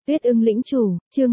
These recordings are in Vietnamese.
Tuyết ưng lĩnh chủ, chương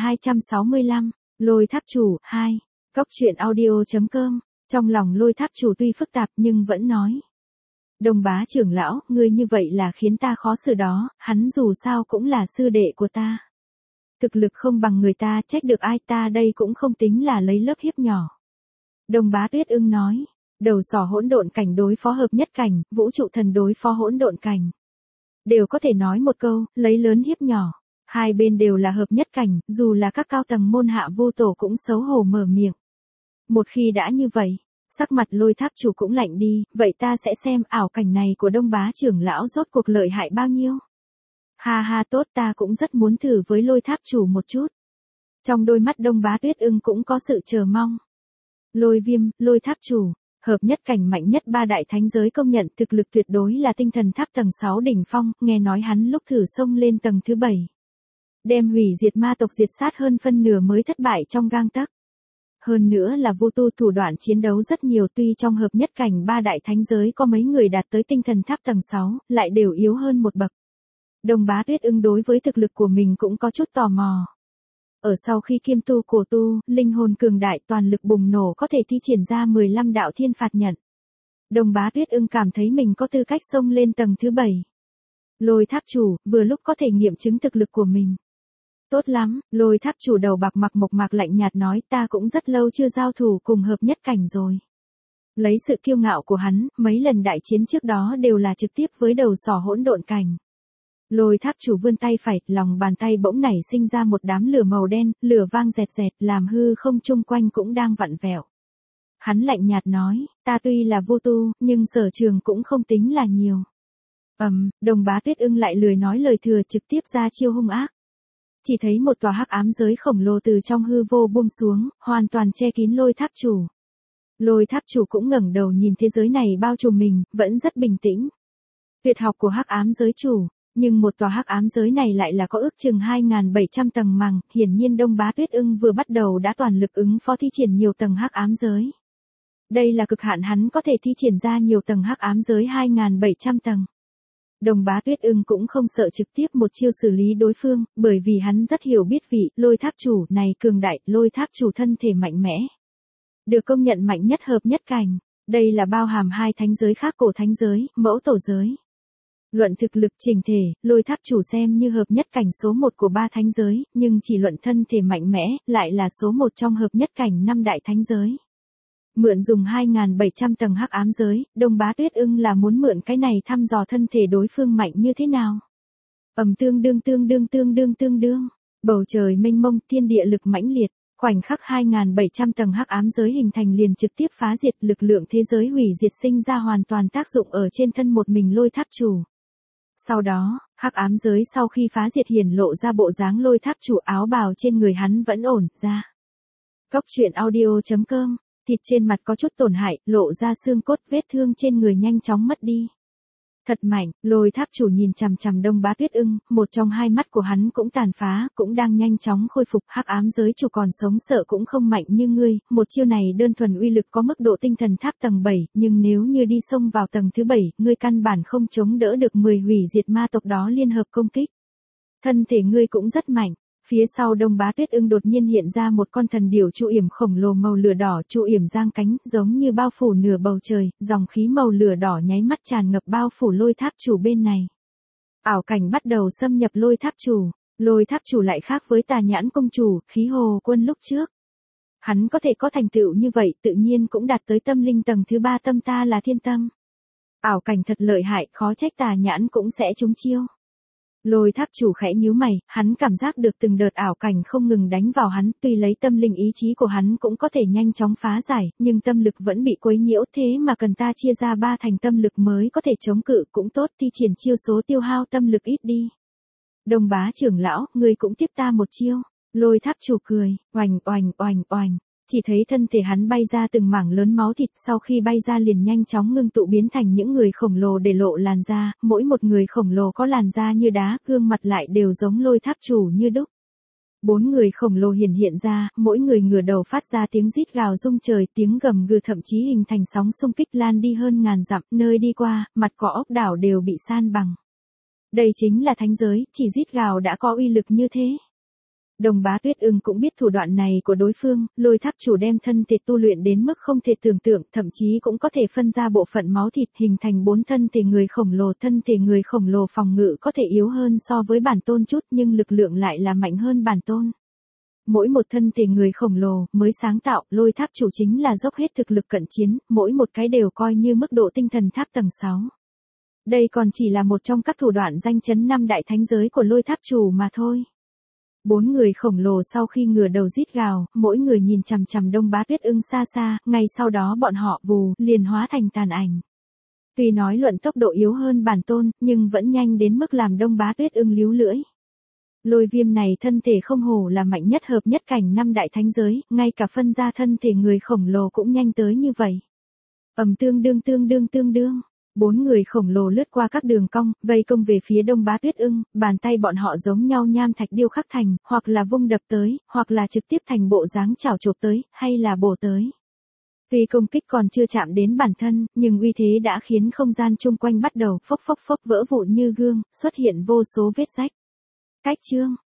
1265, Lôi Tháp Chủ, 2. Cóc truyện audio.com, trong lòng Lôi Tháp Chủ tuy phức tạp nhưng vẫn nói. Đồng bá trưởng lão, ngươi như vậy là khiến ta khó xử đó, hắn dù sao cũng là sư đệ của ta. Thực lực không bằng người ta, trách được ai, ta đây cũng không tính là lấy lớp hiếp nhỏ. Đồng bá Tuyết ưng nói, đầu sỏ hỗn độn cảnh đối phó hợp nhất cảnh, vũ trụ thần đối phó hỗn độn cảnh. Đều có thể nói một câu, lấy lớn hiếp nhỏ. Hai bên đều là hợp nhất cảnh, dù là các cao tầng môn hạ vô tổ cũng xấu hổ mở miệng. Một khi đã như vậy, sắc mặt Lôi Tháp Chủ cũng lạnh đi, vậy ta sẽ xem ảo cảnh này của Đông bá trưởng lão rốt cuộc lợi hại bao nhiêu. Ha ha, tốt, ta cũng rất muốn thử với Lôi Tháp Chủ một chút. Trong đôi mắt Đông bá Tuyết ưng cũng có sự chờ mong. Lôi Viêm, Lôi Tháp Chủ, hợp nhất cảnh mạnh nhất ba đại thánh giới công nhận thực lực tuyệt đối là tinh thần tháp tầng 6 đỉnh phong, nghe nói hắn lúc thử xông lên tầng thứ 7. Đem hủy diệt ma tộc diệt sát hơn phân nửa mới thất bại trong gang tấc. Hơn nữa là vô tu thủ đoạn chiến đấu rất nhiều, tuy trong hợp nhất cảnh ba đại thánh giới có mấy người đạt tới tinh thần tháp tầng 6, lại đều yếu hơn một bậc. Đồng bá Tuyết ưng đối với thực lực của mình cũng có chút tò mò. Ở sau khi kiêm tu cổ tu, linh hồn cường đại toàn lực bùng nổ có thể thi triển ra 15 đạo thiên phạt nhận. Đồng bá Tuyết ưng cảm thấy mình có tư cách xông lên tầng thứ 7. Lôi Tháp Chủ, vừa lúc có thể nghiệm chứng thực lực của mình. Tốt lắm, Lôi Tháp Chủ đầu bạc mặc mộc mạc lạnh nhạt nói, ta cũng rất lâu chưa giao thủ cùng hợp nhất cảnh rồi. Lấy sự kiêu ngạo của hắn, mấy lần đại chiến trước đó đều là trực tiếp với đầu sỏ hỗn độn cảnh. Lôi Tháp Chủ vươn tay phải, lòng bàn tay bỗng nảy sinh ra một đám lửa màu đen, lửa vang rẹt rẹt, làm hư không chung quanh cũng đang vặn vẹo. Hắn lạnh nhạt nói, ta tuy là vô tu, nhưng sở trường cũng không tính là nhiều. Đồng bá Tuyết ưng lại lười nói lời thừa, trực tiếp ra chiêu hung ác. Chỉ thấy một tòa hắc ám giới khổng lồ từ trong hư vô buông xuống, hoàn toàn che kín Lôi Tháp Chủ. Lôi Tháp Chủ cũng ngẩng đầu nhìn thế giới này bao trùm mình, vẫn rất bình tĩnh. Tuyệt học của hắc ám giới chủ, nhưng một tòa hắc ám giới này lại là có ước chừng 2.700 tầng màng, hiển nhiên Đông bá Tuyết ưng vừa bắt đầu đã toàn lực ứng phó thi triển nhiều tầng hắc ám giới. Đây là cực hạn hắn có thể thi triển ra nhiều tầng hắc ám giới 2.700 tầng. Đồng bá Tuyết ưng cũng không sợ trực tiếp một chiêu xử lý đối phương, bởi vì hắn rất hiểu biết vị Lôi Tháp Chủ này cường đại, Lôi Tháp Chủ thân thể mạnh mẽ. Được công nhận mạnh nhất hợp nhất cảnh, đây là bao hàm hai thánh giới khác, cổ thánh giới, mẫu tổ giới. Luận thực lực trình thể, Lôi Tháp Chủ xem như hợp nhất cảnh số 1 của ba thánh giới, nhưng chỉ luận thân thể mạnh mẽ, lại là số 1 trong hợp nhất cảnh 5 đại thánh giới. Mượn dùng 2.700 tầng hắc ám giới, Đông bá Tuyết ưng là muốn mượn cái này thăm dò thân thể đối phương mạnh như thế nào. Tương đương. Bầu trời mênh mông, thiên địa lực mãnh liệt, khoảnh khắc 2.700 tầng hắc ám giới hình thành liền trực tiếp phá diệt, lực lượng thế giới hủy diệt sinh ra hoàn toàn tác dụng ở trên thân một mình Lôi Tháp Chủ. Sau đó, hắc ám giới sau khi phá diệt hiển lộ ra bộ dáng Lôi Tháp Chủ, áo bào trên người hắn vẫn ổn ra. Cóc truyện audio.com, thịt trên mặt có chút tổn hại, lộ ra xương cốt, vết thương trên người nhanh chóng mất đi. Thật mạnh, Lôi Tháp Chủ nhìn chằm chằm Đông bá Tuyết ưng, một trong hai mắt của hắn cũng tàn phá, cũng đang nhanh chóng khôi phục. Hắc ám giới chủ còn sống sợ cũng không mạnh như ngươi, một chiêu này đơn thuần uy lực có mức độ tinh thần tháp tầng 7, nhưng nếu như đi xông vào tầng thứ 7, ngươi căn bản không chống đỡ được 10 hủy diệt ma tộc đó liên hợp công kích. Thân thể ngươi cũng rất mạnh. Phía sau Đông bá Tuyết ưng đột nhiên hiện ra một con thần điểu trụ yểm khổng lồ màu lửa đỏ, trụ yểm giang cánh, giống như bao phủ nửa bầu trời, dòng khí màu lửa đỏ nháy mắt tràn ngập bao phủ Lôi Tháp Chủ bên này. Ảo cảnh bắt đầu xâm nhập Lôi Tháp Chủ, Lôi Tháp Chủ lại khác với Tà Nhãn Công Chủ, Khí Hồ Quân lúc trước. Hắn có thể có thành tựu như vậy, tự nhiên cũng đạt tới tâm linh tầng thứ 3, tâm ta là thiên tâm. Ảo cảnh thật lợi hại, khó trách Tà Nhãn cũng sẽ trúng chiêu. Lôi Tháp Chủ khẽ nhíu mày, hắn cảm giác được từng đợt ảo cảnh không ngừng đánh vào hắn, tuy lấy tâm linh ý chí của hắn cũng có thể nhanh chóng phá giải, nhưng tâm lực vẫn bị quấy nhiễu, thế mà cần ta chia ra 3 thành tâm lực mới có thể chống cự, cũng tốt, thi triển chiêu số tiêu hao tâm lực ít đi. Đồng bá trưởng lão, ngươi cũng tiếp ta một chiêu. Lôi Tháp Chủ cười, oành. Chỉ thấy thân thể hắn bay ra từng mảng lớn máu thịt, sau khi bay ra liền nhanh chóng ngưng tụ biến thành những người khổng lồ để lộ làn da, mỗi một người khổng lồ có làn da như đá, gương mặt lại đều giống Lôi Tháp Chủ như đúc. 4 người khổng lồ hiện ra, mỗi người ngửa đầu phát ra tiếng rít gào rung trời, tiếng gầm gừ thậm chí hình thành sóng xung kích lan đi hơn ngàn dặm, nơi đi qua, mặt cỏ ốc đảo đều bị san bằng. Đây chính là thánh giới, chỉ rít gào đã có uy lực như thế. Đồng Bá Tuyết Ưng cũng biết thủ đoạn này của đối phương, Lôi Tháp Chủ đem thân thể tu luyện đến mức không thể tưởng tượng, thậm chí cũng có thể phân ra bộ phận máu thịt hình thành 4 thân thể người khổng lồ. Thân thể người khổng lồ phòng ngự có thể yếu hơn so với bản tôn chút nhưng lực lượng lại là mạnh hơn bản tôn. Mỗi một thân thể người khổng lồ mới sáng tạo, Lôi Tháp Chủ chính là dốc hết thực lực cận chiến, mỗi một cái đều coi như mức độ tinh thần tháp tầng 6. Đây còn chỉ là một trong các thủ đoạn danh chấn 5 đại thánh giới của Lôi Tháp Chủ mà thôi. 4 người khổng lồ sau khi ngửa đầu rít gào, mỗi người nhìn chằm chằm Đông Bá Tuyết Ưng xa xa, ngay sau đó bọn họ vù, liền hóa thành tàn ảnh. Tuy nói luận tốc độ yếu hơn bản tôn, nhưng vẫn nhanh đến mức làm Đông Bá Tuyết Ưng líu lưỡi. Lôi Viêm này thân thể không hổ là mạnh nhất hợp nhất cảnh 5 đại thánh giới, ngay cả phân ra thân thể người khổng lồ cũng nhanh tới như vậy. Tương đương. 4 người khổng lồ lướt qua các đường cong, vây công về phía Đông Bá Tuyết Ưng, bàn tay bọn họ giống nhau nham thạch điêu khắc thành, hoặc là vung đập tới, hoặc là trực tiếp thành bộ dáng chảo chộp tới, hay là bổ tới. Tuy công kích còn chưa chạm đến bản thân, nhưng uy thế đã khiến không gian chung quanh bắt đầu phốc vỡ vụn như gương, xuất hiện vô số vết rách. Cách chương